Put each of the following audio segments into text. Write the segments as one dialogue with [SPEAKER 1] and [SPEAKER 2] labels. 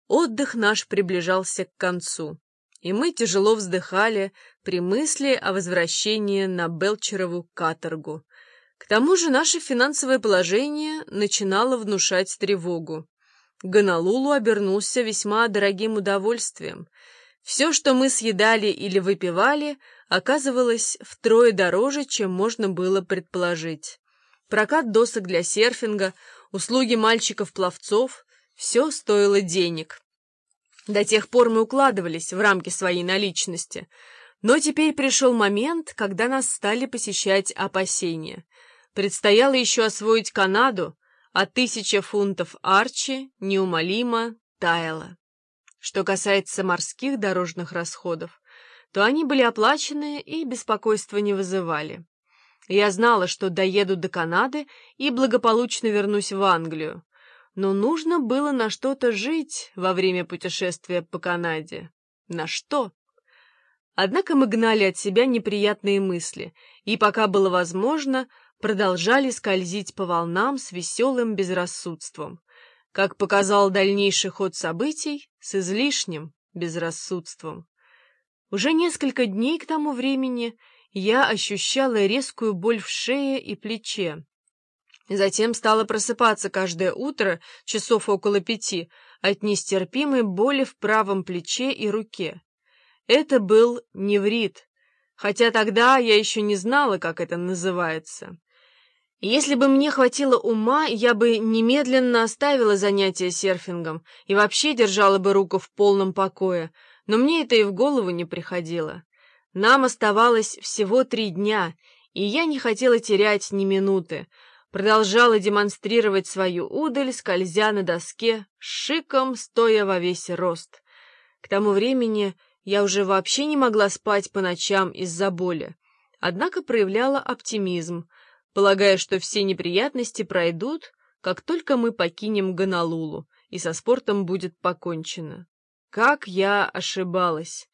[SPEAKER 1] Отдых наш приближался к концу, и мы тяжело вздыхали при мысли о возвращении на Белчерову каторгу. К тому же наше финансовое положение начинало внушать тревогу. Гонолулу обернулся весьма дорогим удовольствием. Все, что мы съедали или выпивали, оказывалось втрое дороже, чем можно было предположить. Прокат досок для серфинга, услуги мальчиков-пловцов — все стоило денег. До тех пор мы укладывались в рамки своей наличности, но теперь пришел момент, когда нас стали посещать опасения. Предстояло еще освоить Канаду, а 1000 фунтов Арчи неумолимо таяла. Что касается морских дорожных расходов, то они были оплачены и беспокойства не вызывали. Я знала, что доеду до Канады и благополучно вернусь в Англию, но нужно было на что-то жить во время путешествия по Канаде. На что? Однако мы гнали от себя неприятные мысли, и, пока было возможно, продолжали скользить по волнам с веселым безрассудством. Как показал дальнейший ход событий, с излишним безрассудством. Уже несколько дней к тому времени я ощущала резкую боль в шее и плече. Затем стала просыпаться каждое утро, часов около 5, от нестерпимой боли в правом плече и руке. Это был неврит, хотя тогда я еще не знала, как это называется. Если бы мне хватило ума, я бы немедленно оставила занятия серфингом и вообще держала бы руку в полном покое, но мне это и в голову не приходило. Нам оставалось всего 3 дня, и я не хотела терять ни минуты. Продолжала демонстрировать свою удаль, скользя на доске, шиком, стоя во весь рост. К тому времени я уже вообще не могла спать по ночам из-за боли, однако проявляла оптимизм, полагая, что все неприятности пройдут, как только мы покинем Гонолулу, и со спортом будет покончено. Как я ошибалась!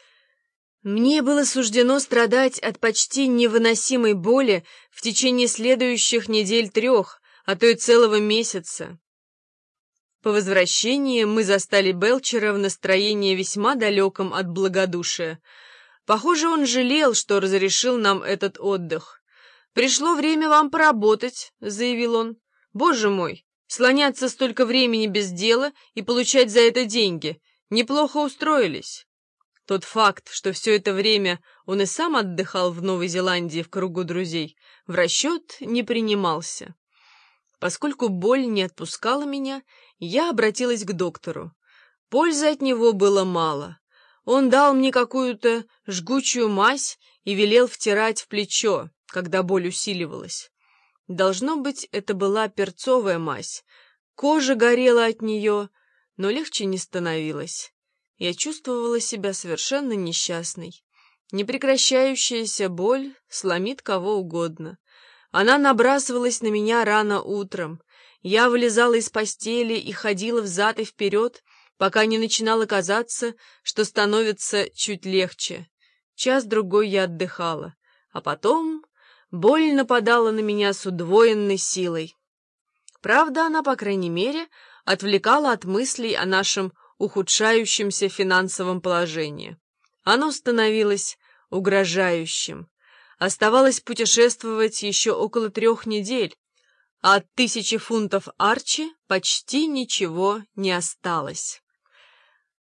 [SPEAKER 1] Мне было суждено страдать от почти невыносимой боли в течение следующих недель 3, а то и целого месяца. По возвращении мы застали Белчера в настроении весьма далеком от благодушия. Похоже, он жалел, что разрешил нам этот отдых. «Пришло время вам поработать», — заявил он. «Боже мой, слоняться столько времени без дела и получать за это деньги. Неплохо устроились». Тот факт, что все это время он и сам отдыхал в Новой Зеландии в кругу друзей, в расчет не принимался. Поскольку боль не отпускала меня, я обратилась к доктору. Пользы от него было мало. Он дал мне какую-то жгучую мазь и велел втирать в плечо, когда боль усиливалась. Должно быть, это была перцовая мазь. Кожа горела от нее, но легче не становилось. Я чувствовала себя совершенно несчастной. Непрекращающаяся боль сломит кого угодно. Она набрасывалась на меня рано утром. Я вылезала из постели и ходила взад и вперед, пока не начинало казаться, что становится чуть легче. Час-другой я отдыхала, а потом боль нападала на меня с удвоенной силой. Правда, она, по крайней мере, отвлекала от мыслей о нашем ухудшающемся финансовом положении. Оно становилось угрожающим. Оставалось путешествовать еще около 3 недель, а от 1000 фунтов Арчи почти ничего не осталось.